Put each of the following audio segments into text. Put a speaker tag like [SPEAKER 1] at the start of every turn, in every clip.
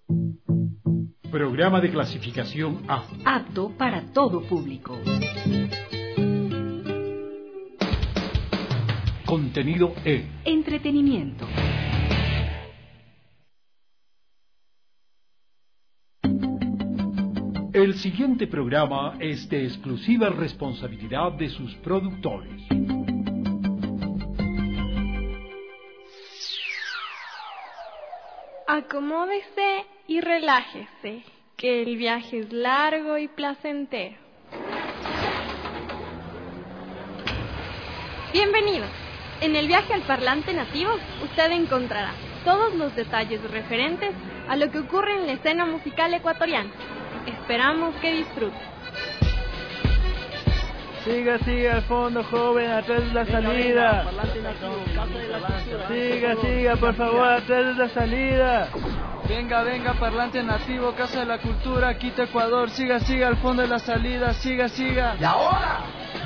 [SPEAKER 1] Programa de clasificación A.
[SPEAKER 2] Apto para todo público.
[SPEAKER 1] Contenido E.
[SPEAKER 2] Entretenimiento.
[SPEAKER 1] El siguiente programa es de exclusiva responsabilidad de sus productores.
[SPEAKER 3] Acomódese y relájese, que el viaje es largo y placentero. Bienvenidos. En el viaje al parlante nativo, usted encontrará todos los detalles referentes a lo que ocurre en la escena musical ecuatoriana. Esperamos que disfrute.
[SPEAKER 4] Siga al fondo, joven, atrás de la salida. Siga, por favor, atrás de la salida.
[SPEAKER 5] Venga, parlante nativo, Casa de la Cultura, Quito, Ecuador. Siga al fondo de la salida, siga.
[SPEAKER 6] ¡Y ahora!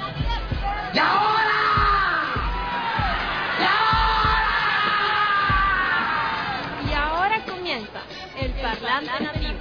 [SPEAKER 3] Y ahora comienza el parlante nativo.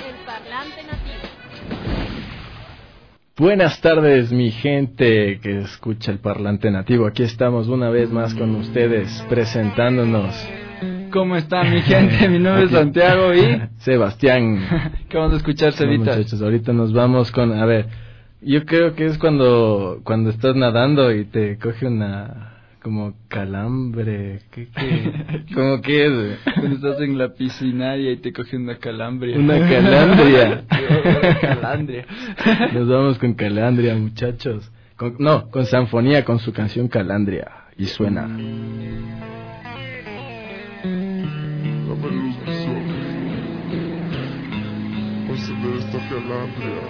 [SPEAKER 4] Buenas tardes, mi gente que escucha el parlante nativo. Aquí estamos una vez más con ustedes, presentándonos.
[SPEAKER 5] ¿Cómo están, mi gente? Mi nombre es Santiago y...
[SPEAKER 4] Sebastián.
[SPEAKER 5] ¿Qué vamos a escuchar, Cevita?
[SPEAKER 4] Bueno, muchachos, ahorita nos vamos con... A ver, yo creo que es cuando estás nadando y te coge una... como calambre. ¿Qué? ¿Cómo que es?
[SPEAKER 5] Cuando estás en la piscinaria y te coge una calambria.
[SPEAKER 4] Una calandria.
[SPEAKER 5] Calandria.
[SPEAKER 4] Nos vamos con Calandria, muchachos. Con Sanfonía, con su canción Calandria. Y suena.
[SPEAKER 7] Conceder esta calandria.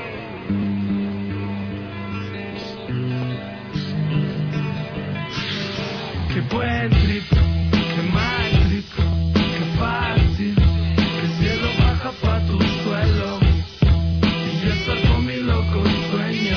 [SPEAKER 8] Qué buen trip, qué mal trip, qué fácil, que el cielo baja pa' tu suelo y yo estoy con mi loco sueño.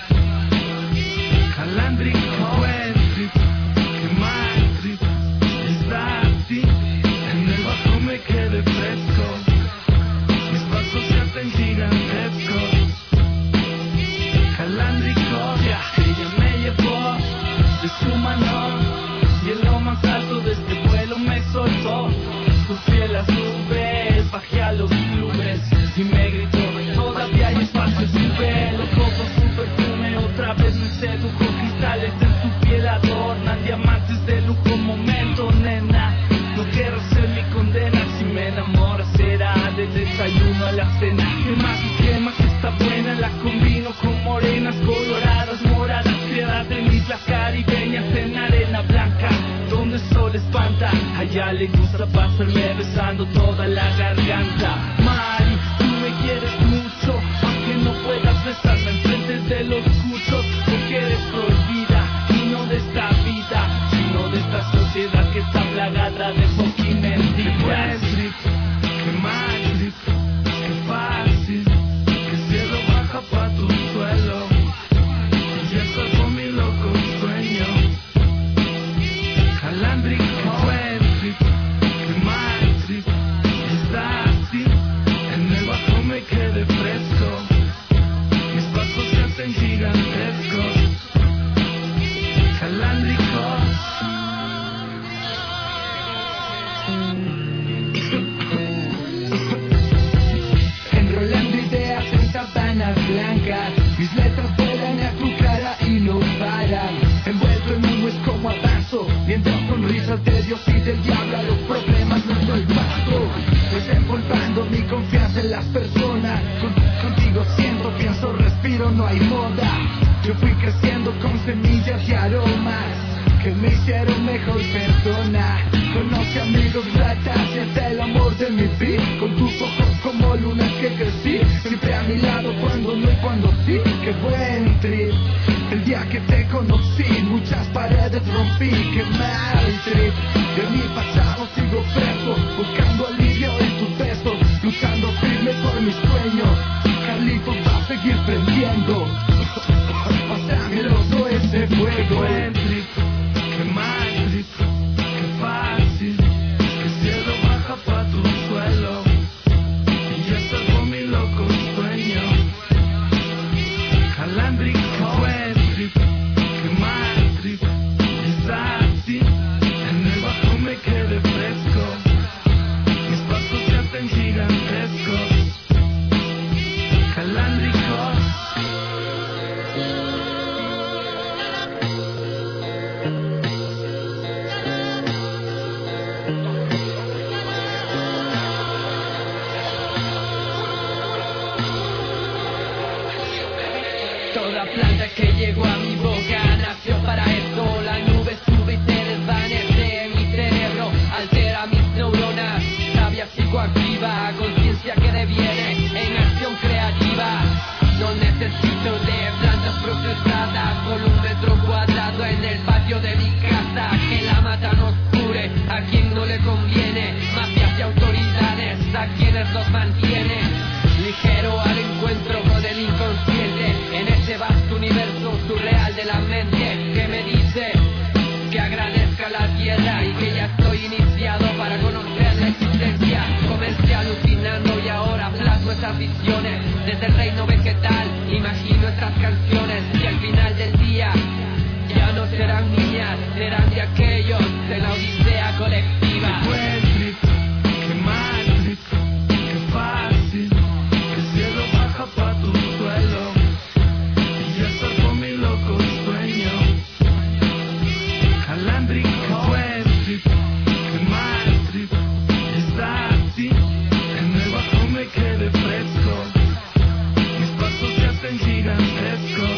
[SPEAKER 8] Calandrico, buen trip, qué mal trip, es así, en el bajo me quedé fresco, mis pasos se hacen gigantescos. Calandrico, ella me llevó de su mano. Y en lo más alto de este vuelo me soltó. Subí a las nubes, bajé a los clubes y me gritó: todavía hay espacio, sube. Los ojos, un perfume, otra vez me sedujo. Cristales en su piel adornan diamantes de lujo. Momento, nena, no quiero ser mi condena. Si me enamoro será del desayuno a la cena. ¿Qué más está buena? La combino con morenas, coloradas, moradas, criadas de islas caribeñas en arena blanca, donde el sol espanta. Allá le gusta pasarme besando toda la garganta. Mari, tú me quieres mucho, aunque no puedas besarme enfrente de los cuchos, porque eres prohibida, y no de esta vida, sino de esta sociedad que está plagada de fucking mentiras. Qué mal trip, qué fácil, que el cielo baja pa' tu suelo y yo estoy con mi loco sueño. Calandrico, buen trip, qué mal trip, es así, en el bajo me quedé fresco, mis pasos se hacen gigantescos. Calandrico.
[SPEAKER 6] Enrolando ideas en sábanas blancas, mis letras vuelan a tu cara y no paran. Envuelto en humo es como avanzo, mientras con risas de Dios y del diablo a los problemas no doy paso. Desempolvando mi confianza en las personas, contigo siento, pienso, respiro, no hay moda. Yo fui creciendo con semillas y aromas que me hicieron mejor persona. Conocí amigos ratas y hasta el amor de mi vida. Con tus ojos como lunas que crecí, siempre a mi lado cuando no y cuando sí. Qué buen trip, el día que te conocí, muchas paredes rompí. Qué mal trip, de mi pasado sigo preso, buscando alivio en tus besos, luchando firme por mis sueños. Carlitos va a seguir prendiendo. Pásame loco ese fuego.
[SPEAKER 8] Buen trip, qué mal trip, qué fácil, que el cielo baja pa' tu suelo
[SPEAKER 6] planta que llegó a mi boca nació para esto. La nube sube y se desvanece en mi cerebro, altera mis neuronas, sabia psicoactiva, conciencia que deviene en acción creativa. No necesito de plantas procesadas, solo un metro cuadrado en el patio de mi casa. Que la mata nos cure a quien no le conviene, mafias y autoridades a quienes los mantiene. Ligero al encuentro con el inconsciente, en ese vasto universo surreal de la mente, que me dice que agradezca la tierra y que ya estoy iniciado para conocer la existencia. Comencé alucinando y ahora plasmo esas visiones desde el reino vegetal. Imagino estas canciones y al final del día ya no serán niñas, serán de aquellos de la odisea colectiva.
[SPEAKER 8] Qué buen trip, qué mal trip, qué fácil, que el cielo baja pa' tu suelo y ya zarpó mi loco sueño. Calandric, qué buen trip, qué mal trip, está así, en el bajo me quedé fresco, mis pasos se hacen gigantescos.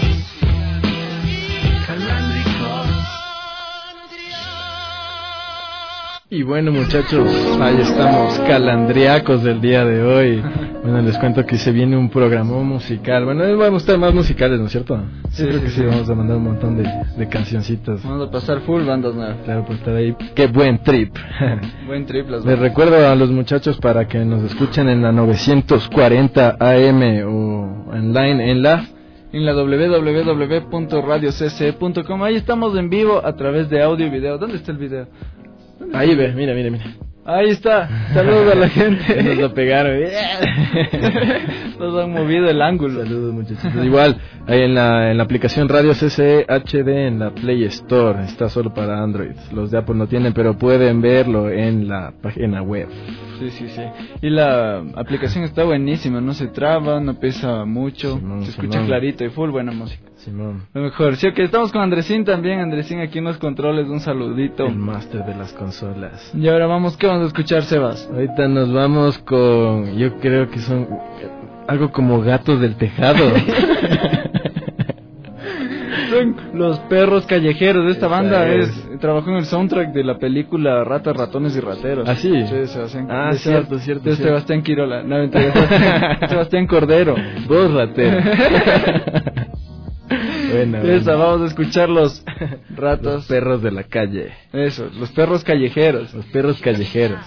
[SPEAKER 4] Y bueno, muchachos, ahí estamos, calandriacos del día de hoy. Bueno, les cuento que se viene un programa musical. Bueno, vamos a estar más musicales, ¿no es cierto?
[SPEAKER 5] Sí,
[SPEAKER 4] creo que
[SPEAKER 5] sí.
[SPEAKER 4] vamos a mandar un montón de cancioncitas.
[SPEAKER 5] Vamos a pasar full bandas nuevas.
[SPEAKER 4] Claro, por estar ahí. ¡Qué buen trip!
[SPEAKER 5] Buen trip las
[SPEAKER 4] Les
[SPEAKER 5] bandas.
[SPEAKER 4] recuerdo a los muchachos para que nos escuchen en la 940 AM o online en la
[SPEAKER 5] www.radiocc.com. Ahí estamos en vivo a través de audio y video. ¿Dónde está el video?
[SPEAKER 4] Ahí ve, mira.
[SPEAKER 5] Ahí está. Saludos a la gente.
[SPEAKER 4] Nos lo pegaron.
[SPEAKER 5] Nos han movido el ángulo.
[SPEAKER 4] Saludos, muchachos. Igual, ahí en la aplicación Radio CC HD en la Play Store. Está solo para Android. Los de Apple no tienen, pero pueden verlo en la página web.
[SPEAKER 5] Sí. Y la aplicación está buenísima. No se traba, no pesa mucho. Se escucha clarito y full buena música.
[SPEAKER 4] Simón.
[SPEAKER 5] Lo mejor. Sí, que estamos con Andresín también. Andresín aquí en los controles. Un saludito.
[SPEAKER 4] El máster de las consolas.
[SPEAKER 5] Y ahora vamos, ¿qué vamos a escuchar, Sebas?
[SPEAKER 4] Ahorita nos vamos con, yo creo que son algo como Gatos del Tejado.
[SPEAKER 5] Son los perros callejeros de esta banda.
[SPEAKER 4] es.
[SPEAKER 5] Trabajó en el soundtrack de la película Ratas, Ratones y Rateros.
[SPEAKER 4] ¿Ah, sí?
[SPEAKER 5] Sí, Sebastián.
[SPEAKER 4] Ah,
[SPEAKER 5] de
[SPEAKER 4] cierto.
[SPEAKER 5] de Sebastián Quirola. No, mentira. Sebastián Cordero.
[SPEAKER 4] Vos, ratero. Bueno,
[SPEAKER 5] Esa, vamos a escuchar los ratas.
[SPEAKER 4] Los perros de la calle.
[SPEAKER 5] Eso, los perros callejeros.
[SPEAKER 4] Los perros callejeros.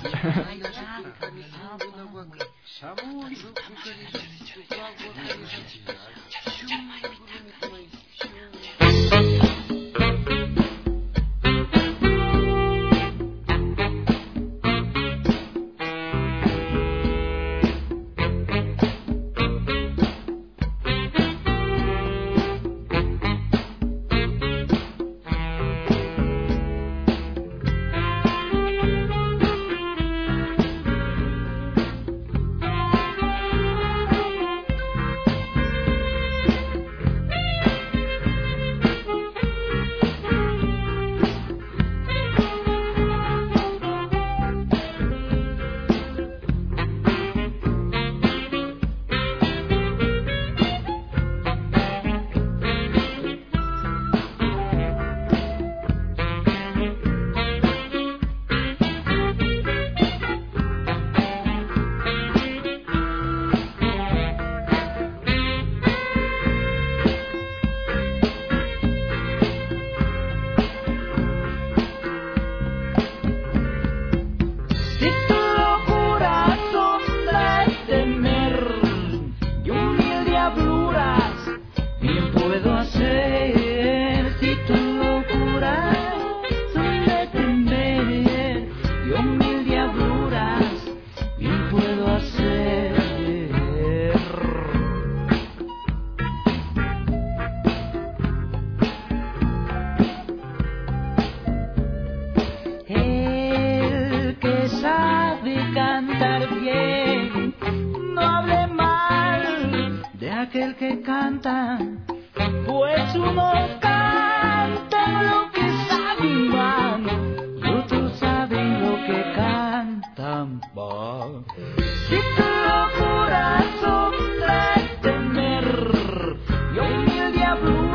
[SPEAKER 8] Aquel que canta, pues unos cantan lo que saben y otros saben lo que cantan. Si tu corazón trae temer y humilde a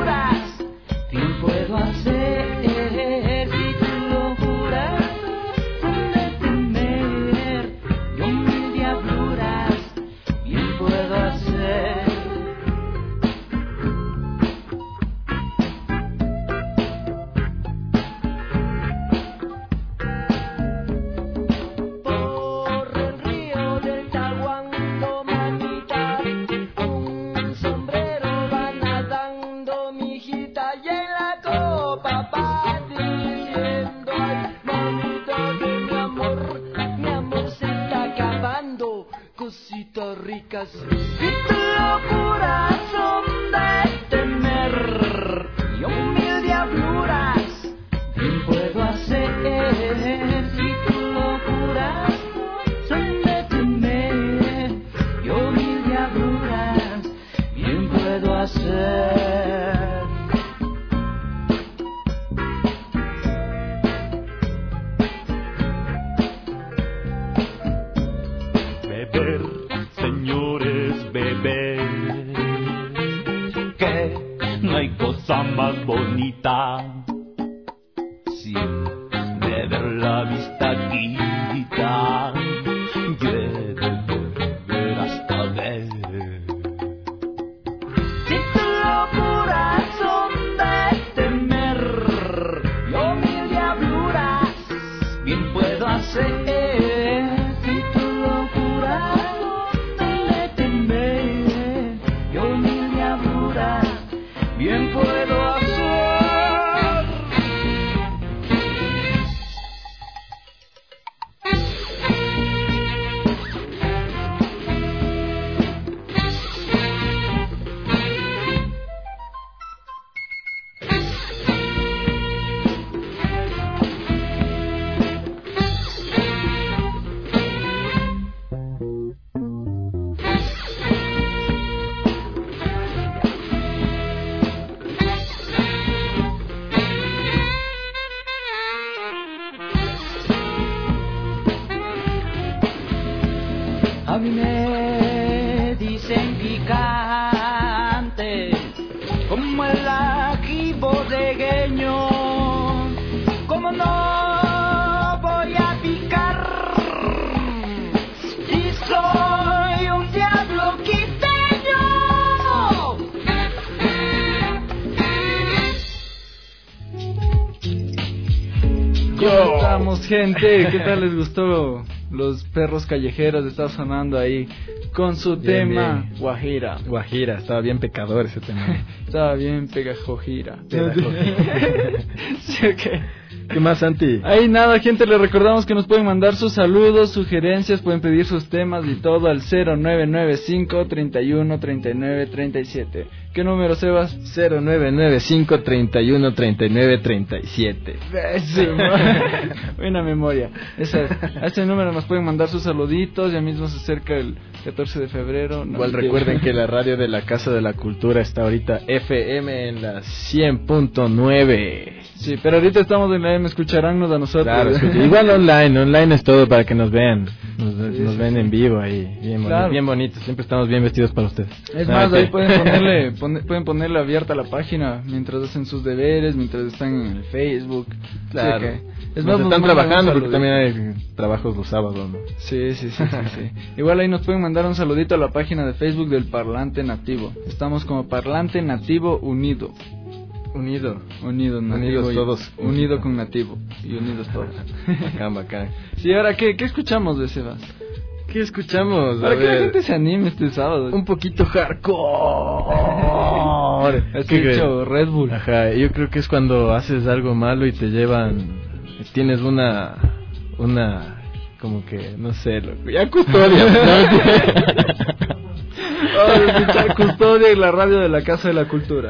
[SPEAKER 6] cositas ricas. Y tu locura son de temer y 1000 diabluras bien puedo hacer. Y tu locura son de temer y 1000 diabluras bien puedo hacer.
[SPEAKER 9] Beber, señores, beber, que no hay cosa más bonita. Si beber la vista quita, yo he de beber hasta ver.
[SPEAKER 6] Si tu locura son de temer, yo 1000 diabluras bien puedo hacer. Bien puedo hacer. A mí me dicen picante, como el ají bodegueño. Como no voy a picar, si soy un diablo quiteño.
[SPEAKER 5] ¿Cómo estamos, gente? ¿Qué tal les gustó? Los perros callejeros está sonando ahí con su tema bien. Guajira.
[SPEAKER 4] Guajira, estaba bien pecador ese tema.
[SPEAKER 5] Estaba bien pegajojira. ¿Sí, okay?
[SPEAKER 4] ¿Qué más, Santi?
[SPEAKER 5] Ahí nada, gente, les recordamos que nos pueden mandar sus saludos, sugerencias, pueden pedir sus temas y todo al 0995 31 39 37. ¿Qué número, Sebas?
[SPEAKER 4] 0995 31 39 37.
[SPEAKER 5] Buena memoria. A ese número nos pueden mandar sus saluditos. Ya mismo se acerca el 14 de febrero.
[SPEAKER 4] Igual recuerden que la radio de la Casa de la Cultura está ahorita FM en la 100.9.
[SPEAKER 5] Sí, pero ahorita estamos en la M, escucharánnos a nosotros.
[SPEAKER 4] Claro, igual online es todo para que nos vean. Nos ven en vivo ahí, bien bonito. Siempre estamos bien vestidos para ustedes.
[SPEAKER 5] Es más, ahí pueden ponerle abierta la página mientras hacen sus deberes, mientras están en el Facebook.
[SPEAKER 4] Claro.
[SPEAKER 5] Sí,
[SPEAKER 4] es más, están trabajando porque también hay trabajos los sábados, ¿no?
[SPEAKER 5] Sí. Igual ahí nos pueden mandar un saludito a la página de Facebook del Parlante Nativo. Estamos como Parlante Nativo Unido.
[SPEAKER 4] Unidos
[SPEAKER 5] todos. Unido con Nativo. Y unidos todos.
[SPEAKER 4] Bacán.
[SPEAKER 5] Sí, ahora, ¿qué escuchamos de Sebas?
[SPEAKER 4] ¿Qué escuchamos?
[SPEAKER 5] Para que la gente se anime este sábado.
[SPEAKER 4] Un poquito hardcore.
[SPEAKER 5] Escucho Red Bull.
[SPEAKER 4] Ajá, yo creo que es cuando haces algo malo y te llevan... Tienes una como que, no sé, ya custodia.
[SPEAKER 5] Custodia en la radio de la Casa de la Cultura.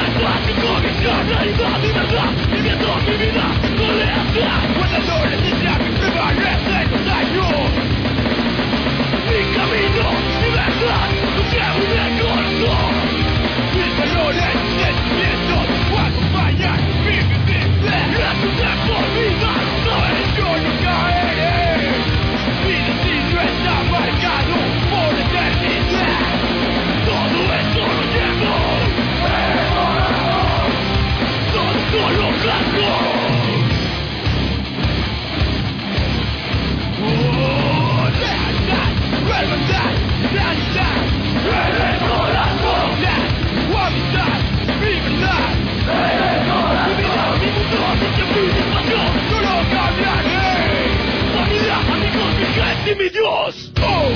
[SPEAKER 6] Cuando no necesitas Dios.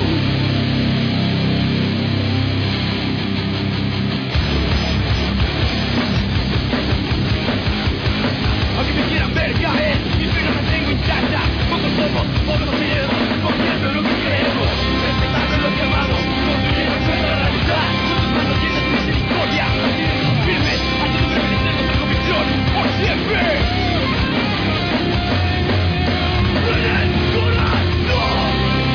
[SPEAKER 6] Aunque me quieran ver caer, mi fe no la tengo intacta. Pocos somos, pocos tenemos, confiando en lo que creemos, respetando lo que amamos, construyendo nuestra realidad. Tus manos llenas de misericordia, mantienen firmes, haciendo permanecer nuestra convicción por siempre. En el corazón.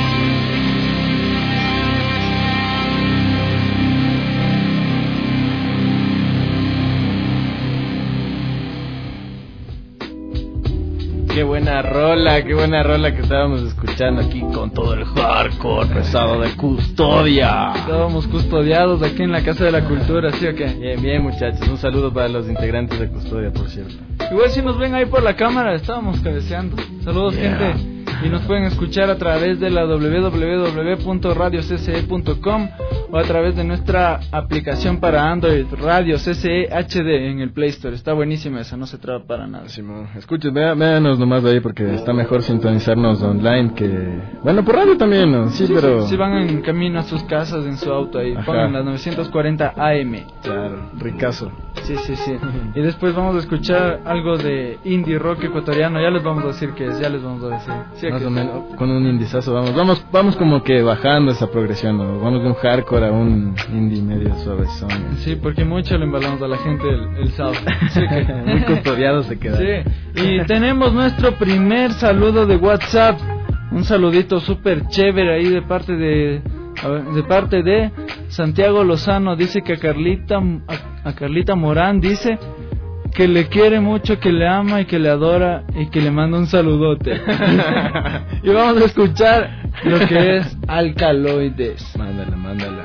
[SPEAKER 4] Qué buena rola que estábamos escuchando aquí con todo el hardcore pesado de Custodia.
[SPEAKER 5] Estábamos custodiados aquí en la Casa de la Cultura, ¿sí o qué?
[SPEAKER 4] Bien, bien, muchachos. Un saludo para los integrantes de Custodia, por cierto.
[SPEAKER 5] Igual si nos ven ahí por la cámara, estábamos cabeceando. Saludos, gente. Y nos pueden escuchar a través de la www.radiocce.com o a través de nuestra aplicación para Android, Radio CCE HD en el Play Store. Está buenísima esa, no se traba para nada.
[SPEAKER 4] Simón, escuchen, véanos nomás de ahí porque está mejor sintonizarnos online que... Bueno, por radio también, ¿no? Sí, pero...
[SPEAKER 5] Si van en camino a sus casas, en su auto ahí, pongan las 940 AM.
[SPEAKER 4] Claro, ricazo.
[SPEAKER 5] Sí. Y después vamos a escuchar algo de indie rock ecuatoriano. Ya les vamos a decir qué es, Sí,
[SPEAKER 4] más o menos, con un indizazo vamos como que bajando esa progresión, ¿no? Vamos de un hardcore a un indie medio suavezón.
[SPEAKER 5] Sí, porque mucho le embalamos a la gente el sábado. Sí,
[SPEAKER 4] muy custodiado se queda.
[SPEAKER 5] Sí, y tenemos nuestro primer saludo de WhatsApp. Un saludito súper chévere ahí de parte de Santiago Lozano. Dice que a Carlita Morán dice que le quiere mucho, que le ama y que le adora y que le manda un saludote. Y vamos a escuchar lo que es Alcaloides.
[SPEAKER 4] Mándala.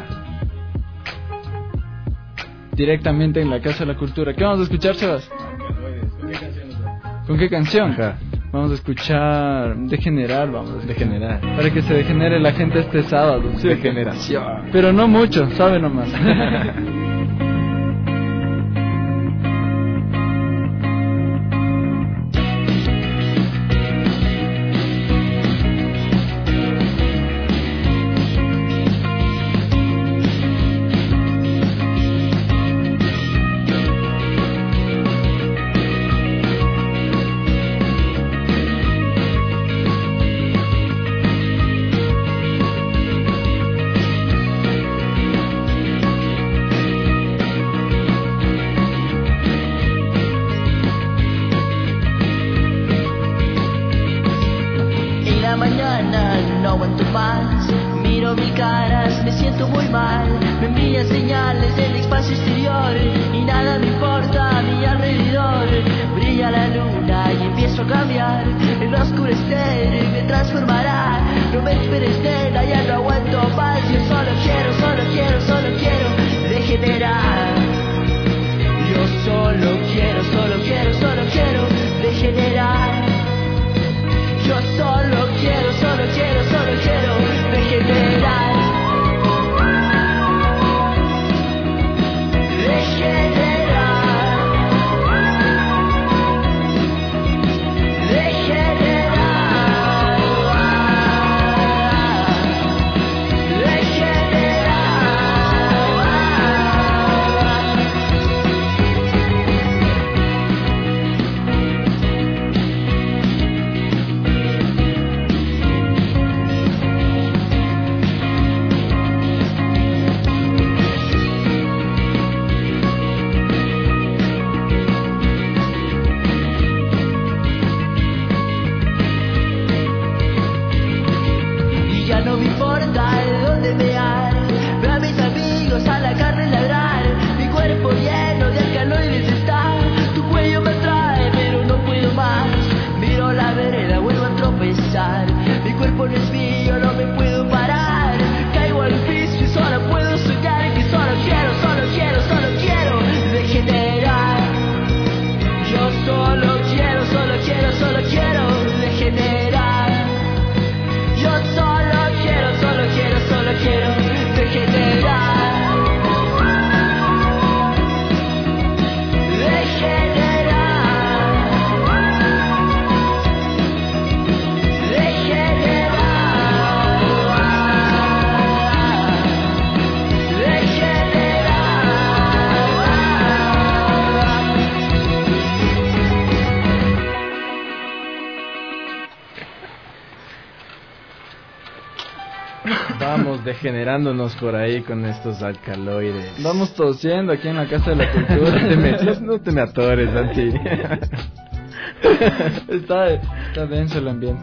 [SPEAKER 5] Directamente en la Casa de la Cultura. ¿Qué vamos a escuchar, Sebas?
[SPEAKER 4] Alcaloides.
[SPEAKER 5] ¿Con qué canción?
[SPEAKER 4] Ajá.
[SPEAKER 5] Vamos a escuchar Degenerar,
[SPEAKER 4] Degenerar.
[SPEAKER 5] Para que se degenere la gente este sábado.
[SPEAKER 4] Sí, degeneración.
[SPEAKER 5] Pero no mucho, sabe nomás.
[SPEAKER 4] Vamos degenerándonos por ahí con estos alcaloides.
[SPEAKER 5] Vamos tosiendo aquí en la Casa de la Cultura.
[SPEAKER 4] No te me atores, Santi.
[SPEAKER 5] Está denso el ambiente.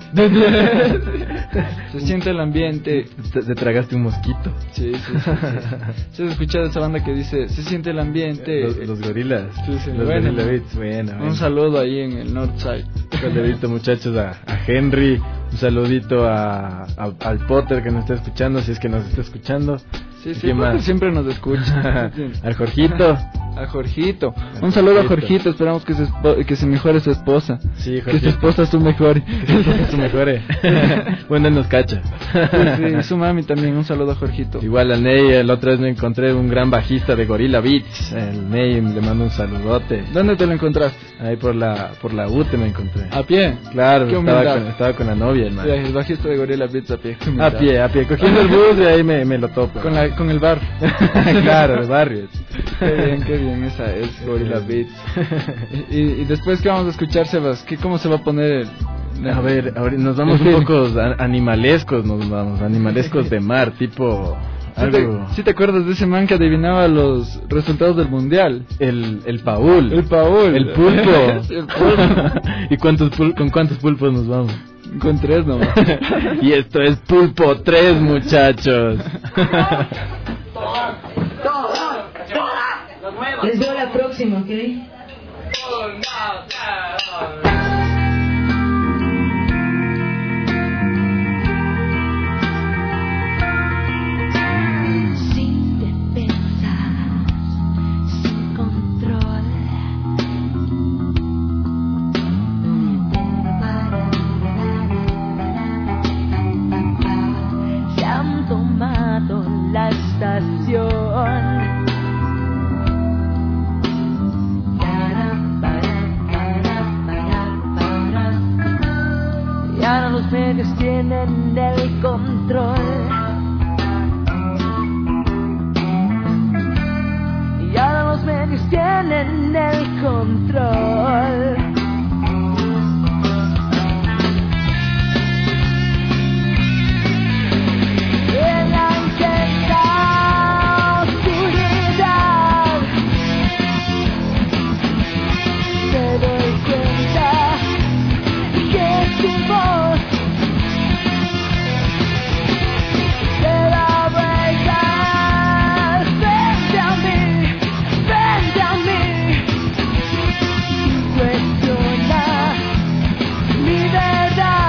[SPEAKER 5] Se siente el ambiente.
[SPEAKER 4] Te tragaste un mosquito.
[SPEAKER 5] Sí. ¿Se has escuchado esa banda que dice se siente el ambiente?
[SPEAKER 4] Los gorilas.
[SPEAKER 5] Sí,
[SPEAKER 4] los
[SPEAKER 5] bueno,
[SPEAKER 4] Gorilla Beats. Bueno.
[SPEAKER 5] Un saludo ahí en el Northside.
[SPEAKER 4] Un saludito, muchachos, a Henry. Un saludito al Potter que nos está escuchando, si es que nos está escuchando.
[SPEAKER 5] Sí, Potter siempre nos escucha.
[SPEAKER 4] Al Jorgito.
[SPEAKER 5] A Jorgito. Un saludo a Jorgito. Esperamos que se mejore su esposa.
[SPEAKER 4] Sí, Jorgito.
[SPEAKER 5] Que su esposa su mejore.
[SPEAKER 4] Bueno, él nos cacha.
[SPEAKER 5] Sí, y su mami también. Un saludo a Jorgito.
[SPEAKER 4] Igual a Ney, la otra vez me encontré un gran bajista de Gorilla Beats. El Ney, le mando un saludote.
[SPEAKER 5] ¿Dónde te lo encontraste?
[SPEAKER 4] Ahí por la UTE me encontré.
[SPEAKER 5] ¿A pie?
[SPEAKER 4] Claro, estaba con la novia, hermano.
[SPEAKER 5] El bajista de Gorilla Beats a pie.
[SPEAKER 4] A pie, cogiendo el bus y ahí me lo topo.
[SPEAKER 5] Con el bar.
[SPEAKER 4] Claro, el barrio.
[SPEAKER 5] Qué bien, esa es Gorilla Beats. y después, ¿qué vamos a escuchar, Sebas? ¿Cómo se va a poner?
[SPEAKER 4] A ver, nos vamos un poco animalescos, animalescos de mar, tipo...
[SPEAKER 5] ¿Sí te acuerdas de ese man que adivinaba los resultados del mundial?
[SPEAKER 4] El Paul.
[SPEAKER 5] El Paul.
[SPEAKER 4] El pulpo.
[SPEAKER 5] El pulpo.
[SPEAKER 4] ¿Y con cuántos pulpos nos vamos?
[SPEAKER 5] Con 3 nomás.
[SPEAKER 4] Y esto es Pulpo 3, muchachos.
[SPEAKER 10] Les veo la próxima, ¿ok?
[SPEAKER 11] Sin defensa, sin control. Se han tomado la estación. Y ahora los medios tienen el control. Y ahora los medios tienen el control. En la intensa oscuridad me doy cuenta que tu voz te da vueltas frente a mí, cuestiona mi verdad.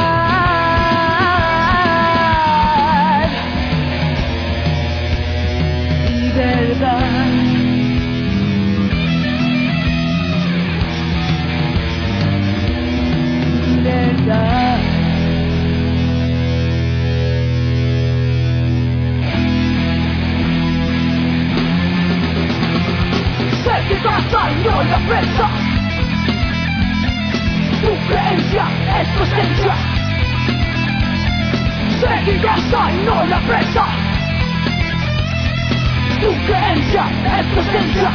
[SPEAKER 11] Sé que pasa y no la presa. Tu creencia es tu esencia. Sé que pasa y no la presa. Tu creencia es tu esencia.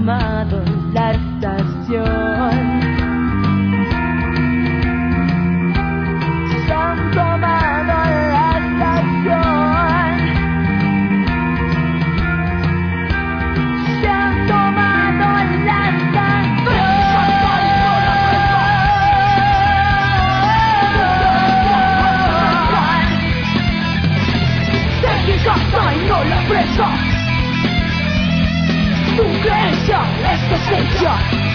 [SPEAKER 11] tomado la estación. Se han tomado la estación. Se han tomado la estación. No la presa, tu creencia es tu esencia.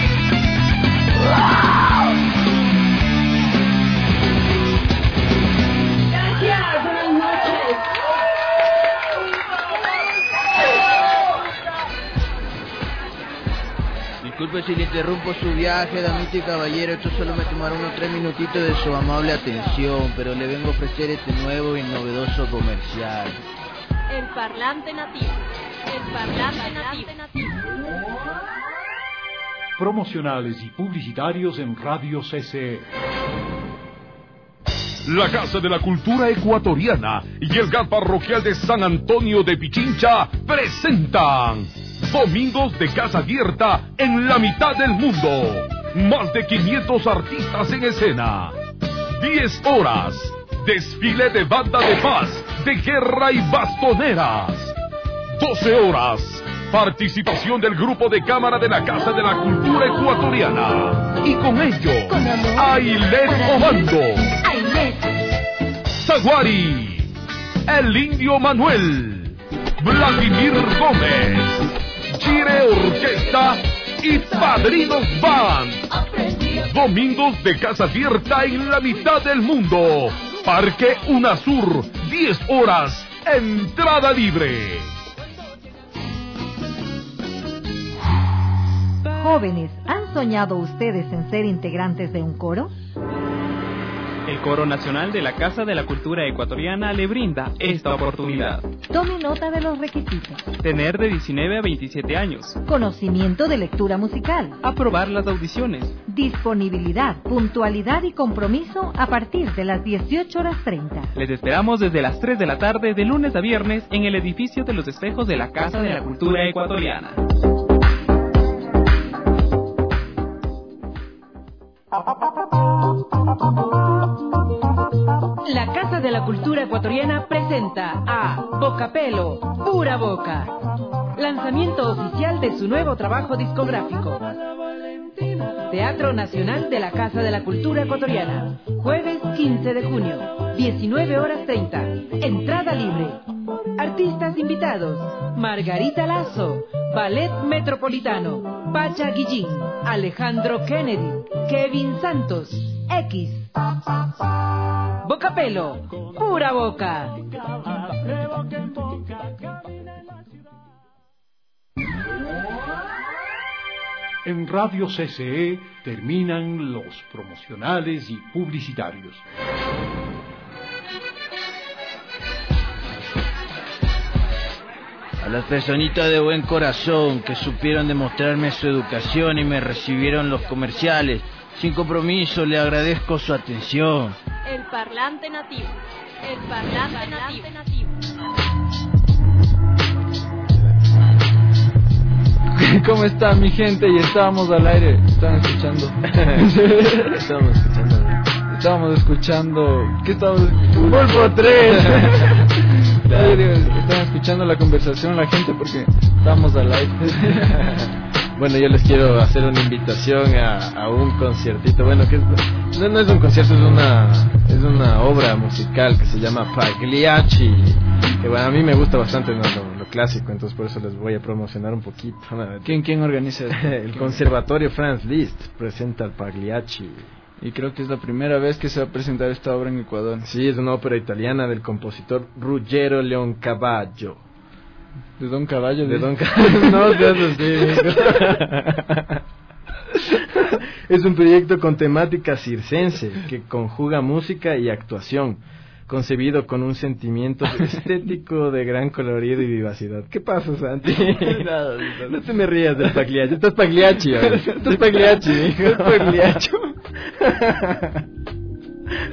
[SPEAKER 10] Gracias, buenas noches.
[SPEAKER 12] Disculpe si le interrumpo su viaje, damita y caballero, esto solo me tomaron unos 3 minutitos de su amable atención, pero le vengo a ofrecer este nuevo y novedoso comercial.
[SPEAKER 3] El parlante nativo. El parlante nativo.
[SPEAKER 1] Promocionales y publicitarios en Radio CCE.
[SPEAKER 13] La Casa de la Cultura Ecuatoriana y el GAD Parroquial de San Antonio de Pichincha presentan Domingos de Casa Abierta en la mitad del mundo. Más de 500 artistas en escena. 10 horas. Desfile de banda de paz, de guerra y bastoneras. 12 horas. Participación del grupo de cámara de la Casa de la Cultura Ecuatoriana. Y con ello, Ailet Obando, Zaguari, El Indio Manuel, Vladimir Gómez, Chire Orquesta y Padrinos Band. Domingos de Casa Abierta en la mitad del mundo. Parque UNASUR, 10 horas, entrada libre.
[SPEAKER 14] Jóvenes, ¿han soñado ustedes en ser integrantes de un coro?
[SPEAKER 15] El Coro Nacional de la Casa de la Cultura Ecuatoriana le brinda esta oportunidad.
[SPEAKER 14] Tome nota de los requisitos.
[SPEAKER 15] Tener de 19 a 27 años.
[SPEAKER 14] Conocimiento de lectura musical.
[SPEAKER 15] Aprobar las audiciones.
[SPEAKER 14] Disponibilidad, puntualidad y compromiso a partir de las 18:30.
[SPEAKER 15] Les esperamos desde las 3 de la tarde de lunes a viernes en el edificio de los espejos de la Casa de la Cultura Ecuatoriana.
[SPEAKER 2] La Casa de la Cultura Ecuatoriana presenta a Bocapelo, Pura Boca. Lanzamiento oficial de su nuevo trabajo discográfico. Teatro Nacional de la Casa de la Cultura Ecuatoriana. Jueves 15 de junio, 19:30. Entrada libre. Artistas invitados: Margarita Lazo, Ballet Metropolitano, Pacha Guillín, Alejandro Kennedy, Kevin Santos, X. Bocapelo, Pura Boca.
[SPEAKER 1] En Radio CCE terminan los promocionales y publicitarios.
[SPEAKER 12] A las personitas de buen corazón que supieron demostrarme su educación y me recibieron los comerciales, sin compromiso, le agradezco su atención.
[SPEAKER 3] El parlante nativo. El parlante nativo.
[SPEAKER 5] ¿Cómo está mi gente? Y estábamos al aire. Estaban escuchando. Estábamos escuchando. ¿Qué estábamos escuchando? Pulpo 3. Estaban escuchando la conversación la gente porque estábamos al aire.
[SPEAKER 4] Bueno, yo les quiero hacer una invitación a un conciertito. Bueno, que no es un concierto, es una obra musical que se llama Pagliacci. Que bueno, a mí me gusta bastante lo clásico, entonces por eso les voy a promocionar un poquito.
[SPEAKER 5] ¿Quién organiza esto?
[SPEAKER 4] El Conservatorio Franz Liszt presenta el Pagliacci.
[SPEAKER 5] Y creo que es la primera vez que se va a presentar esta obra en Ecuador.
[SPEAKER 4] Sí, es una ópera italiana del compositor Ruggero Leoncavallo.
[SPEAKER 5] ¿De Don Caballo?
[SPEAKER 4] De Don Caballo. No seas así. Es un proyecto con temática circense que conjuga música y actuación, concebido con un sentimiento estético de gran colorido y vivacidad. ¿Qué pasa, Santi? No te me rías del Pagliacci. Estás Pagliacci ahora. Estás Pagliacci, hijo. Estás Pagliacci.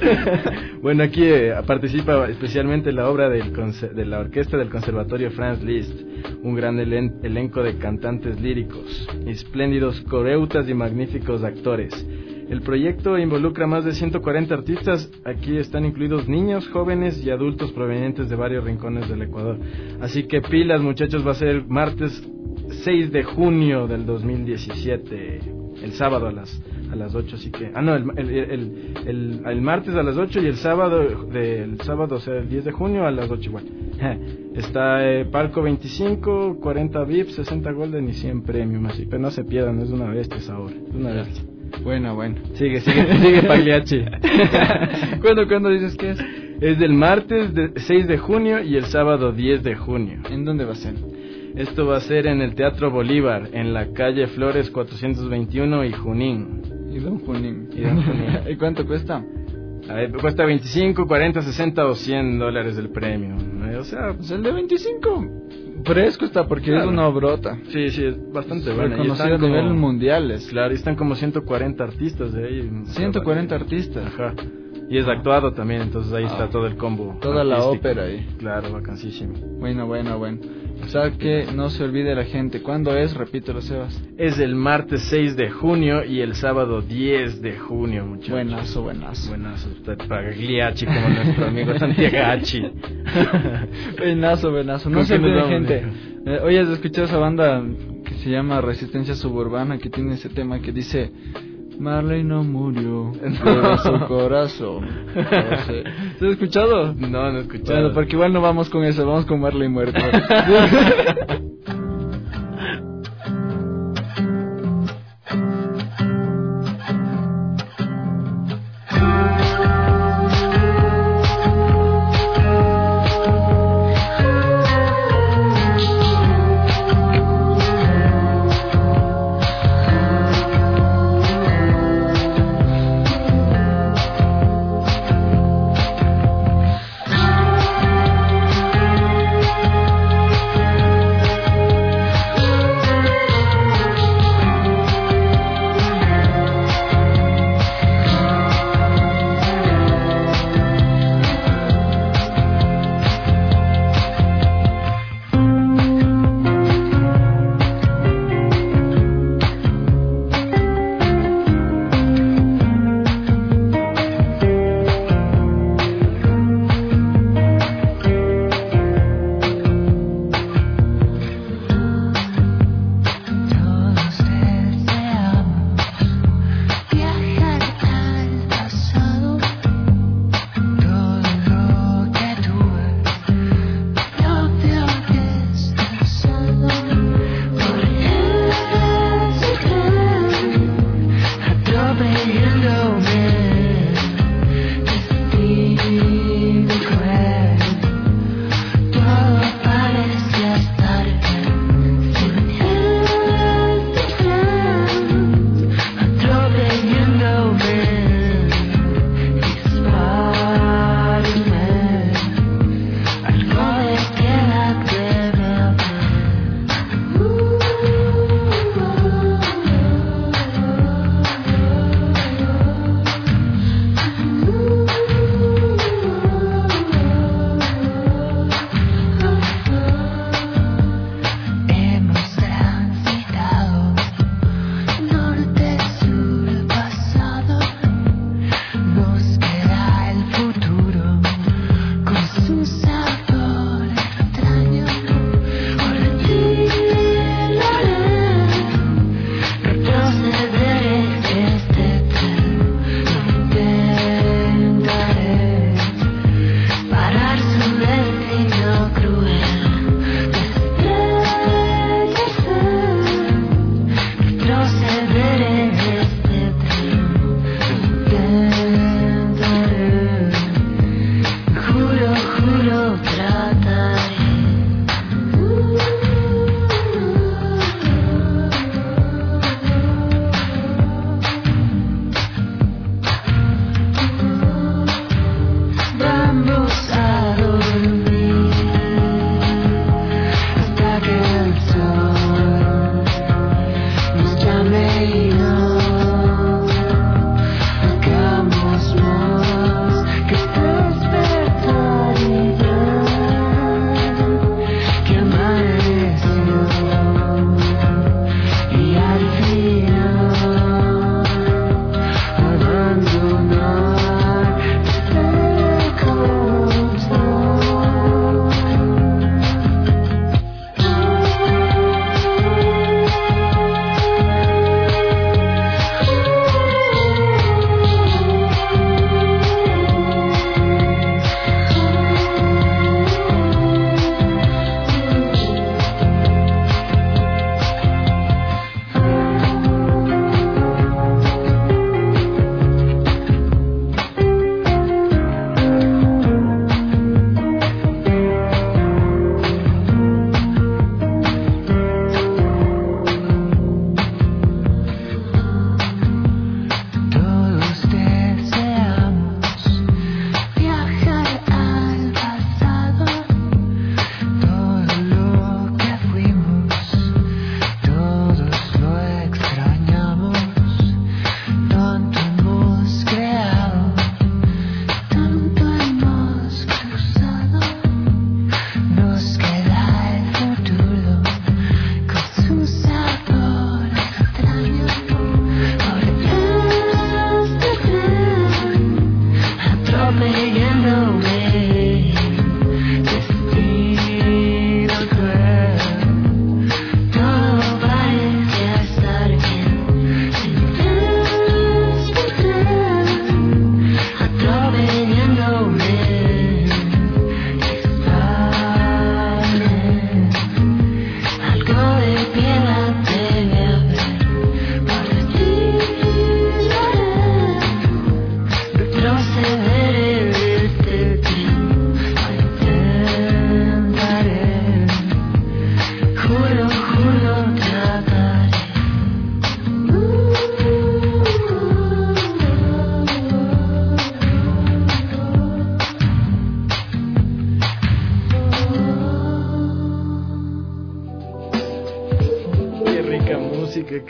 [SPEAKER 4] Bueno, aquí participa especialmente la obra de la orquesta del Conservatorio Franz Liszt, un gran elenco de cantantes líricos, espléndidos coreutas y magníficos actores. El proyecto involucra más de 140 artistas. Aquí están incluidos niños, jóvenes y adultos provenientes de varios rincones del Ecuador. Así que pilas, muchachos, va a ser el martes 6 de junio del 2017, el sábado a las 8, así que... el martes a las 8 y el sábado, o sea, el 10 de junio a las 8 igual. Está palco 25, 40 VIP, 60 Golden y 100 Premium, así, pero no se pierdan, es una bestia esa hora, es una bestia.
[SPEAKER 5] Bueno.
[SPEAKER 4] Sigue, Pagliacci.
[SPEAKER 5] ¿Cuándo dices que es?
[SPEAKER 4] Es del martes 6 de junio y el sábado 10 de junio.
[SPEAKER 5] ¿En dónde va a ser?
[SPEAKER 4] Esto va a ser en el Teatro Bolívar, en la calle Flores 421 y Junín.
[SPEAKER 5] ¿Y Junín? ¿Y cuánto cuesta?
[SPEAKER 4] Cuesta 25, 40, 60 o $100 el premio. O sea,
[SPEAKER 5] pues el de 25 fresco está porque claro, es una obrota.
[SPEAKER 4] Sí, es bastante buena.
[SPEAKER 5] Reconocido a nivel mundiales.
[SPEAKER 4] Claro, y están como 140 artistas de ahí.
[SPEAKER 5] 140 artistas.
[SPEAKER 4] Ajá. Y es actuado también, entonces ahí está todo el combo.
[SPEAKER 5] Toda artístico. La ópera ahí.
[SPEAKER 4] Claro, vacancísimo.
[SPEAKER 5] Bueno. O sea que no se olvide la gente. ¿Cuándo es? Repítelo, Sebas.
[SPEAKER 4] Es el martes 6 de junio y el sábado 10 de junio, muchachos.
[SPEAKER 5] Buenazo.
[SPEAKER 4] Pagliacci, como nuestro amigo Santiagachi.
[SPEAKER 5] Buenazo. No se olvide, gente. Hoy has escuchado esa banda que se llama Resistencia Suburbana, que tiene ese tema que dice... Marley no murió, pero su corazón. ¿Te has escuchado?
[SPEAKER 4] No he escuchado.
[SPEAKER 5] Bueno, porque igual no vamos con eso, vamos con Marley muerto.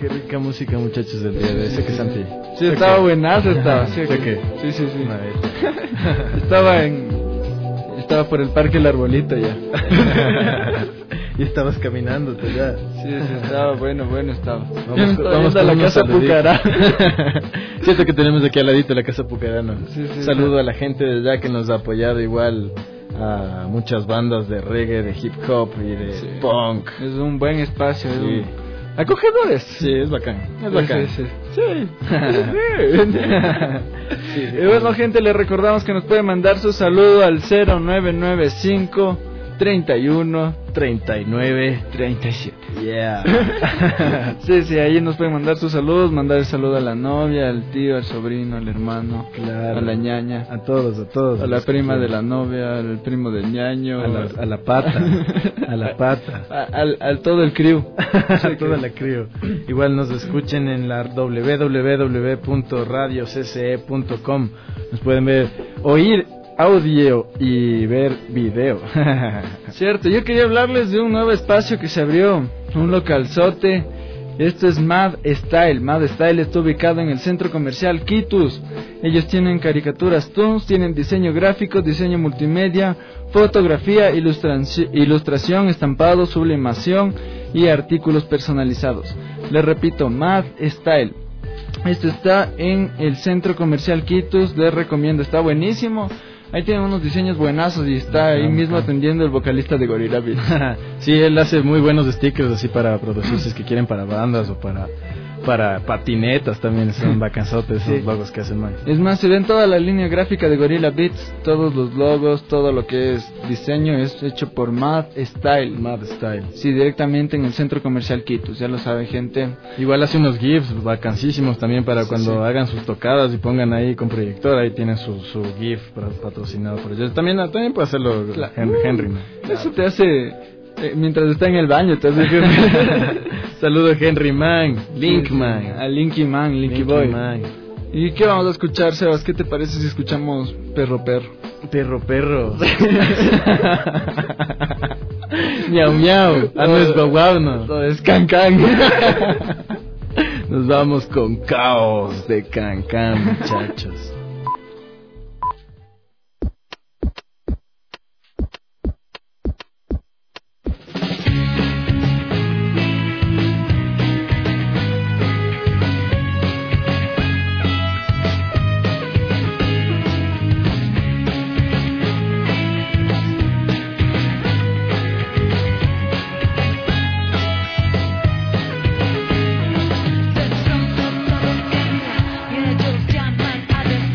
[SPEAKER 4] Qué rica música, muchachos, del día de hoy. Sé que Santi.
[SPEAKER 5] Sí, estaba buenazo, estaba. Sí, sí. Estaba por el parque El Arbolito ya.
[SPEAKER 4] Y estabas caminándote ya.
[SPEAKER 5] Sí, estaba bueno estaba.
[SPEAKER 4] Vamos a la casa Pucará. Siento que tenemos aquí al ladito la casa Pucará, ¿no?
[SPEAKER 5] Sí,
[SPEAKER 4] saludo a la gente de allá que nos ha apoyado igual a muchas bandas de reggae, de hip hop y de punk.
[SPEAKER 5] Es un buen espacio, acogedores.
[SPEAKER 4] Sí, es bacán.
[SPEAKER 5] Sí. Y bueno, gente, les recordamos que nos puede mandar su saludo al 0995 31 39 37.
[SPEAKER 4] Yeah.
[SPEAKER 5] Sí, ahí nos pueden mandar sus saludos, mandar el saludo a la novia, al tío, al sobrino, al hermano,
[SPEAKER 4] claro,
[SPEAKER 5] a la ñaña,
[SPEAKER 4] a todos,
[SPEAKER 5] a la prima de la novia, al primo del ñaño,
[SPEAKER 4] a la pata,
[SPEAKER 5] al todo el crew,
[SPEAKER 4] a toda la crew. Igual nos escuchen en la www.radiocce.com. Nos pueden ver, oír audio y ver video.
[SPEAKER 5] Cierto, yo quería hablarles de un nuevo espacio que se abrió, un localzote. Esto es Mad Style. Mad Style está ubicado en el centro comercial Quitus. Ellos tienen caricaturas Toons, tienen diseño gráfico, diseño multimedia, fotografía, ilustración, estampado, sublimación y artículos personalizados. Les repito, Mad Style. Esto está en el centro comercial Quitus. Les recomiendo, está buenísimo. Ahí tienen unos diseños buenazos y está ahí mismo atendiendo el vocalista de Gorilla Beats.
[SPEAKER 4] Sí, él hace muy buenos stickers así para producir, si es que quieren para bandas o para patinetas también. Son bacanzotes esos logos que hacen, man.
[SPEAKER 5] Es más, si ven toda la línea gráfica de Gorilla Beats, todos los logos, todo lo que es diseño es hecho por Mad Style. Sí, directamente en el centro comercial Quitus, ya lo sabe, gente.
[SPEAKER 4] Igual hace unos GIFs bacanísimos también para cuando hagan sus tocadas y pongan ahí con proyector, ahí tienen su GIF patrocinado por ellos. También puede hacerlo Henry, ¿no?
[SPEAKER 5] Eso te hace... mientras está en el baño, te hace
[SPEAKER 4] saludo a Henry Man, Link Man,
[SPEAKER 5] a Linky Man, Linky Boy. Man. ¿Y qué vamos a escuchar, Sebas? ¿Qué te parece si escuchamos Perro?
[SPEAKER 4] Miau miau. No es guau guau, no
[SPEAKER 5] es can.
[SPEAKER 4] Nos vamos con Caos de Can, muchachos.
[SPEAKER 16] Ellos llaman a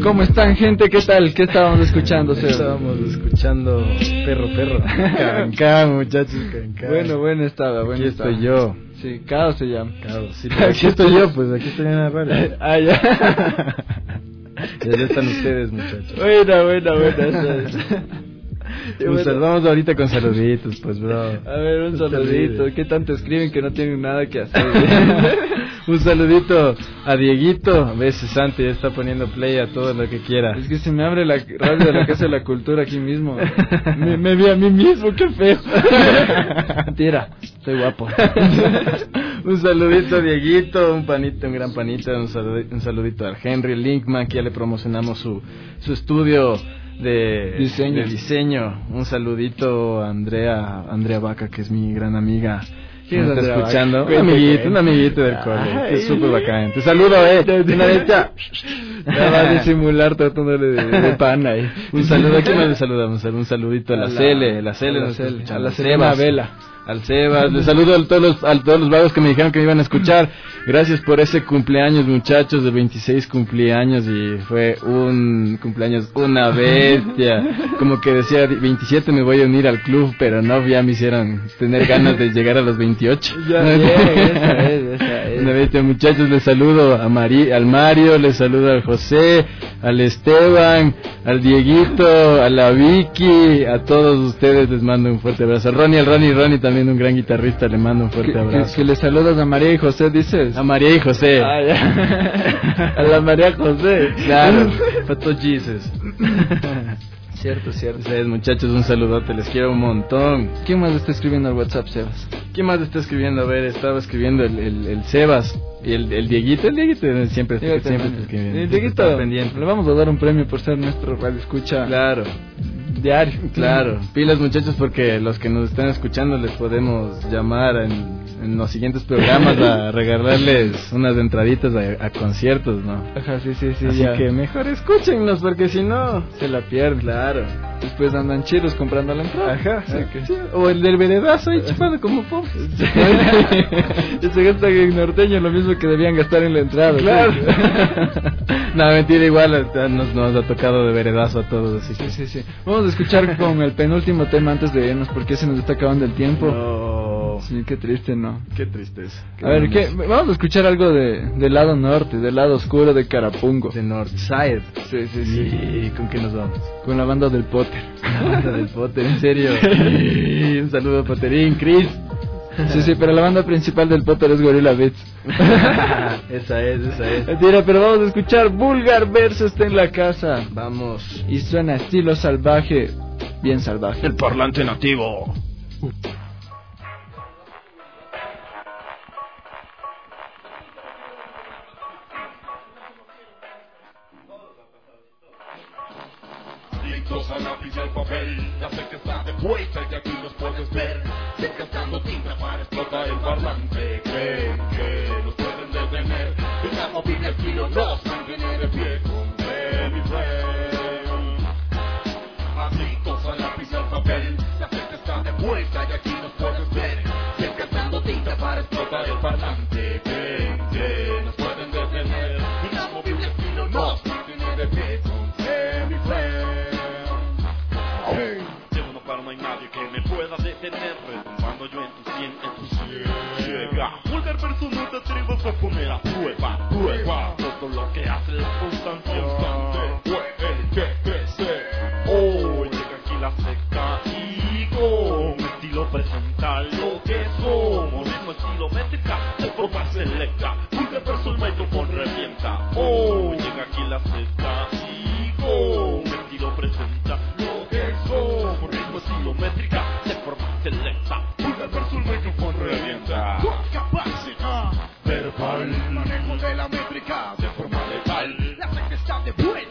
[SPEAKER 5] ¿Cómo están, gente? ¿Qué tal? ¿Qué estábamos escuchando, Seba?
[SPEAKER 4] Estábamos escuchando Perro. Cancán, muchachos, Cancán.
[SPEAKER 5] Bueno estaba.
[SPEAKER 4] Aquí estoy yo.
[SPEAKER 5] Sí, Cao se llama.
[SPEAKER 4] Cao, sí, aquí estoy yo, pues aquí estoy en la radio.
[SPEAKER 5] Ya.
[SPEAKER 4] Ya están ustedes, muchachos.
[SPEAKER 5] Buena.
[SPEAKER 4] Vamos ahorita con saluditos, pues, bro.
[SPEAKER 5] A ver, un saludito. ¿Qué tanto escriben que no tienen nada que hacer?
[SPEAKER 4] Un saludito a Dieguito. A veces Santi ya está poniendo play a todo lo que quiera.
[SPEAKER 5] Es que se me abre la radio de la Casa de la Cultura aquí mismo. Me vi a mí mismo, qué feo. Mentira, soy guapo.
[SPEAKER 4] Un saludito a Dieguito, un gran panito. Un saludito al Henry Linkman, que ya le promocionamos su estudio de diseño. Un saludito a Andrea Vaca, que es mi gran amiga. ¿Quién está escuchando? Un amiguito del cole, que es súper bacán. Te saludo, una vez ya.
[SPEAKER 5] Ya va a disimular tratándole de pana ahí.
[SPEAKER 4] Un saludo, ¿a quién más le saludamos? Un saludito a la Cele,
[SPEAKER 5] a la Sebas Vela.
[SPEAKER 4] Al Sebas, les saludo a todos los vagos que me dijeron que me iban a escuchar. Gracias por ese cumpleaños, muchachos, de 26 cumpleaños, y fue un cumpleaños una bestia. Como que decía 27 me voy a unir al club, pero no, ya me hicieron tener ganas de llegar a los 28.
[SPEAKER 5] Ya, esa es.
[SPEAKER 4] Una bestia, muchachos, les saludo al Mario, les saludo al José, al Esteban, al Dieguito, a la Vicky, a todos ustedes les mando un fuerte abrazo. Al Ronnie también, un gran guitarrista, le mando un fuerte abrazo.
[SPEAKER 5] Que le saludas a María y José, dices.
[SPEAKER 4] A María y José.
[SPEAKER 5] Ya. A la María José.
[SPEAKER 4] Claro, Pato Jesus.
[SPEAKER 5] Cierto.
[SPEAKER 4] Ustedes, muchachos, un saludote, les quiero un montón.
[SPEAKER 5] ¿Quién más está escribiendo al WhatsApp, Sebas?
[SPEAKER 4] ¿Quién más está escribiendo? A ver, estaba escribiendo el Sebas y el Dieguito. El Dieguito siempre está escribiendo.
[SPEAKER 5] El Dieguito, pendiente. Le vamos a dar un premio por ser nuestro radio escucha.
[SPEAKER 4] Claro.
[SPEAKER 5] Diario.
[SPEAKER 4] Claro. Pilas, muchachos, porque los que nos están escuchando les podemos llamar en los siguientes programas a regalarles unas entraditas a conciertos, ¿no?
[SPEAKER 5] Ajá, sí.
[SPEAKER 4] Así
[SPEAKER 5] ya.
[SPEAKER 4] Que mejor escúchennos, porque si no
[SPEAKER 5] se la pierden.
[SPEAKER 4] Claro.
[SPEAKER 5] Después andan chiros comprando la entrada.
[SPEAKER 4] Ajá. Sí. O el del veredazo ahí chupando como pobres.
[SPEAKER 5] Y se gasta en norteño lo mismo que debían gastar en la entrada.
[SPEAKER 4] Claro. No, mentira, igual nos ha tocado de veredazo a todos, así que
[SPEAKER 5] sí. Vamos a escuchar con el penúltimo tema antes de irnos, porque se nos está acabando el tiempo.
[SPEAKER 4] No.
[SPEAKER 5] Sí, qué triste, ¿no?
[SPEAKER 4] Qué tristeza.
[SPEAKER 5] A ver, vamos a escuchar algo del lado norte, del lado oscuro de Carapungo.
[SPEAKER 4] De Northside.
[SPEAKER 5] Sí.
[SPEAKER 4] ¿Y con qué nos vamos?
[SPEAKER 5] Con la banda del Potter.
[SPEAKER 4] La banda del Potter, en serio. Un saludo a Potterín, Chris.
[SPEAKER 5] Sí, pero la banda principal del Potter es Gorilla Beats.
[SPEAKER 4] Esa es.
[SPEAKER 5] Mentira, pero vamos a escuchar Vulgar Verso está en la casa.
[SPEAKER 4] Vamos.
[SPEAKER 5] Y suena estilo salvaje, bien salvaje.
[SPEAKER 13] El parlante nativo.
[SPEAKER 16] Adictos a lápiz y al papel, ya sé que está de vuelta y aquí los puedes ver. Desgastando tinta para explotar el parlante. Creen que los pueden detener. Y la móvil y el kilo los mantiene de pie con mi friend. Adictos a lápiz y al papel, ya sé que está de vuelta y aquí los puedes ver. Desgastando tinta para explotar el parlante. Creen que nos pueden detener. Y la móvil y el kilo los mantiene de pie con mi friend. No hay nadie que me pueda detener, retumbando yo en tu 100, llega. Vulgar Verso, no te atrevas a poner a prueba todo lo que hace la constante. Fue el TPC. Hoy llega aquí la secta y con estilo presenta lo que somos, ritmo, estilo, métrica, de forma selecta. Vulgar Verso, el micrófono revienta. Hoy llega aquí la secta y con estilo presenta lo que somos, ritmo, estilo, métrica, de forma selecta. Vulgar Verso, el micrófono revienta. Con capacidad verbal, manejo de la métrica de forma letal. La secta está de vuelta.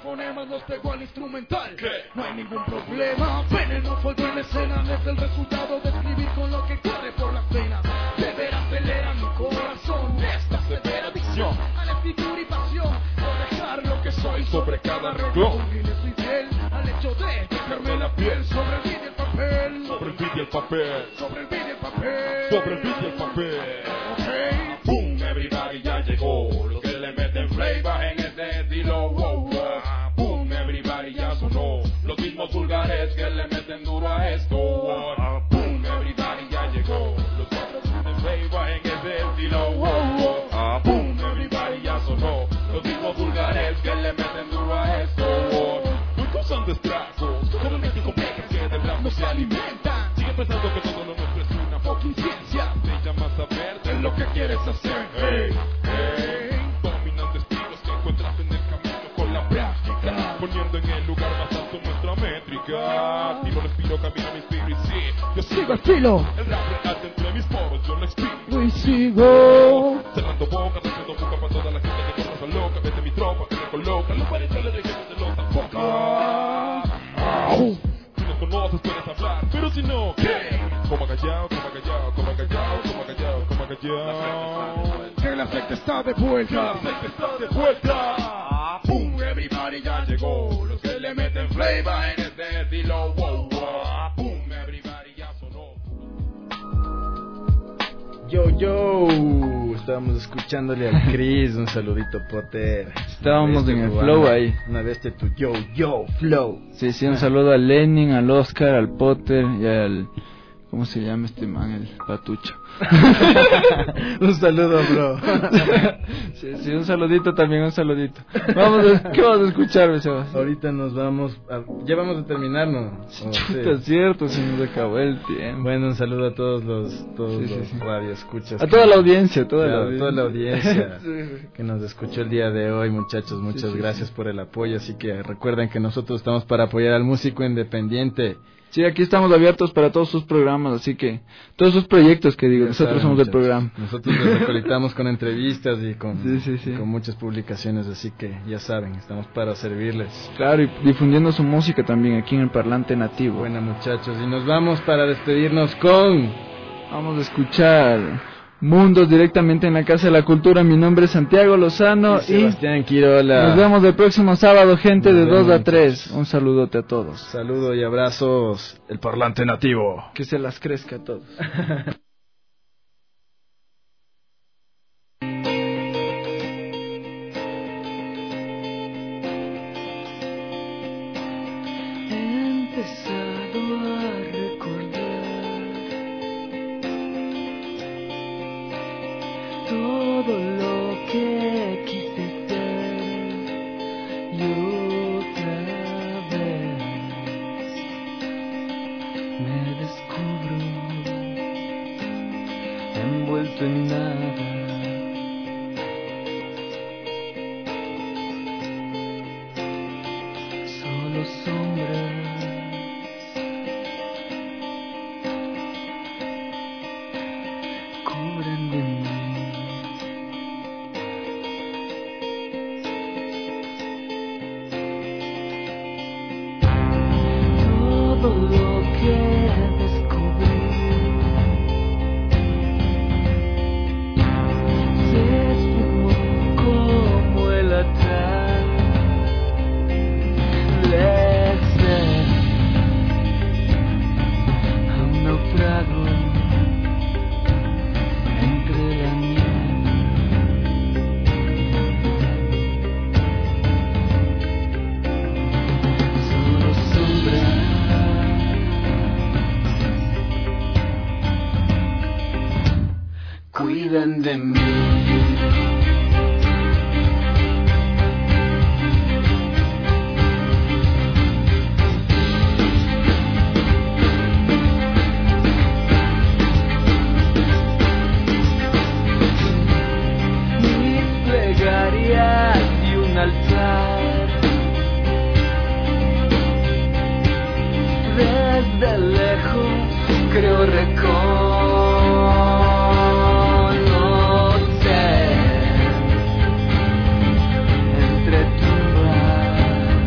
[SPEAKER 6] fonemas los pego al instrumental. No hay ningún problema, venenoso en la escena. Es el resultado de escribir con lo que corre por las venas. De ver acelera mi corazón esta severa adicción a la escritura y pasión por dejar lo que soy sobre cada renglón. Y le soy fiel al hecho de dejarme la piel sobre el vídeo y el papel.
[SPEAKER 16] Sobre el beat y el papel.
[SPEAKER 6] Sobre el vídeo y el papel.
[SPEAKER 16] Sobre el beat y el papel.
[SPEAKER 6] Okay.
[SPEAKER 16] Boom, everybody ya llegó. Los que le meten flavor en este estilo. Wow, wow. Boom, everybody ya sonó. Los mismos vulgares que le meten duro a esto. Boom, everybody ya llegó. Los que le meten flavor en este estilo. Wow, wow. Boom, everybody ya sonó. Los mismos vulgares que le meten duro a esto. Muy causan estragos. Como meten complejas que de blanco se alimentan. Sigue pensando que todo lo nuestro es una fucking ciencia. Te llamas a ver de lo que quieres hacer. Hey, hey. Dominantes estilos que encuentras en el camino con la práctica. Poniendo en el lugar más alto nuestra métrica. Tiro, respiro, camino, me inspiro y sí. Yo sigo el filo. El rap real entre mis poros, yo lo expiro.
[SPEAKER 6] Y sigo.
[SPEAKER 16] Cerrando bocas, haciendo boca para toda la gente que corre esa loca. Vete mi tropa que me coloca. Los parientes le dejemos de los tampoco. Si nos conoces puedes hablar, pero si no, ¿qué? Coma callao, coma callao, coma callao, coma callao, coma callao.
[SPEAKER 6] Que la secta está de vuelta.
[SPEAKER 16] La secta está de vuelta.
[SPEAKER 6] Boom, everybody ya llegó. Los que le meten flavor en
[SPEAKER 16] este estilo. Wow, wow. Boom, everybody ya sonó.
[SPEAKER 4] Yo, estábamos escuchándole al Chris, un saludito Potter.
[SPEAKER 5] Estábamos en el flow ahí.
[SPEAKER 4] Una vez tu yo, flow.
[SPEAKER 5] Sí, un saludo a Lenin, al Oscar, al Potter y al... ¿Cómo se llama este man? El Patucho.
[SPEAKER 4] Un saludo, bro.
[SPEAKER 5] Sí, un saludito también, un saludito. ¿Qué vamos a escuchar, Sebas?
[SPEAKER 4] Ahorita nos vamos ya vamos a terminar, ¿no?
[SPEAKER 5] Chuta, cierto, se nos acabó el tiempo.
[SPEAKER 4] Bueno, un saludo a todos los radioescuchas.
[SPEAKER 5] A toda la audiencia,
[SPEAKER 4] toda la audiencia que nos escuchó el día de hoy, muchachos. Muchas gracias por el apoyo. Así que recuerden que nosotros estamos para apoyar al músico independiente.
[SPEAKER 5] Sí, aquí estamos abiertos para todos sus programas, así que todos sus proyectos que digo, nosotros somos del programa.
[SPEAKER 4] Nosotros los recolectamos con entrevistas y con muchas publicaciones, así que ya saben, estamos para servirles.
[SPEAKER 5] Claro, y difundiendo su música también aquí en el Parlante Nativo.
[SPEAKER 4] Bueno, muchachos, y nos vamos para despedirnos con...
[SPEAKER 5] Vamos a escuchar Mundos directamente en la Casa de la Cultura. Mi nombre es Santiago Lozano y
[SPEAKER 4] Sebastián Quirola.
[SPEAKER 5] Nos vemos el próximo sábado, gente, de 2 a 3. Un saludote a todos.
[SPEAKER 4] Saludo y abrazos, el Parlante Nativo.
[SPEAKER 5] Que se las crezca a todos.
[SPEAKER 11] Todo lo que quise ser y otra vez me descubro envuelto en nada. Solo sombras cubren de mí. Todo lo que descubrí se esfumó como el atrás. A un naufrago entre la nieve. Solo sombras cuidan de mí. Y un altar desde lejos creo reconocer entre tumbas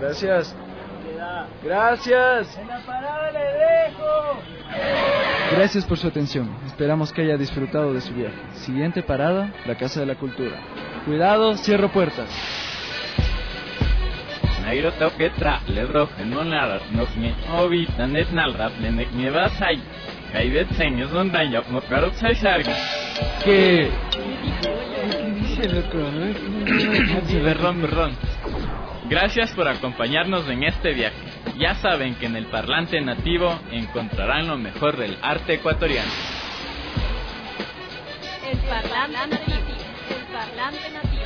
[SPEAKER 4] Gracias. Gracias.
[SPEAKER 10] En la parada le dejo.
[SPEAKER 5] Gracias por su atención. Esperamos que haya disfrutado de su viaje. Siguiente parada, la Casa de la Cultura. Cuidado, cierro puertas.
[SPEAKER 17] Nairo toquetra, le roje, no nada, no me ovita, net nalrap, le nek me vas ahí. Kaidet seños, no daño, no caro sarga.
[SPEAKER 5] ¿Qué?
[SPEAKER 17] Berrón. Gracias por acompañarnos en este viaje. Ya saben que en el parlante nativo encontrarán lo mejor del arte ecuatoriano.
[SPEAKER 3] El parlante nativo. El parlante nativo.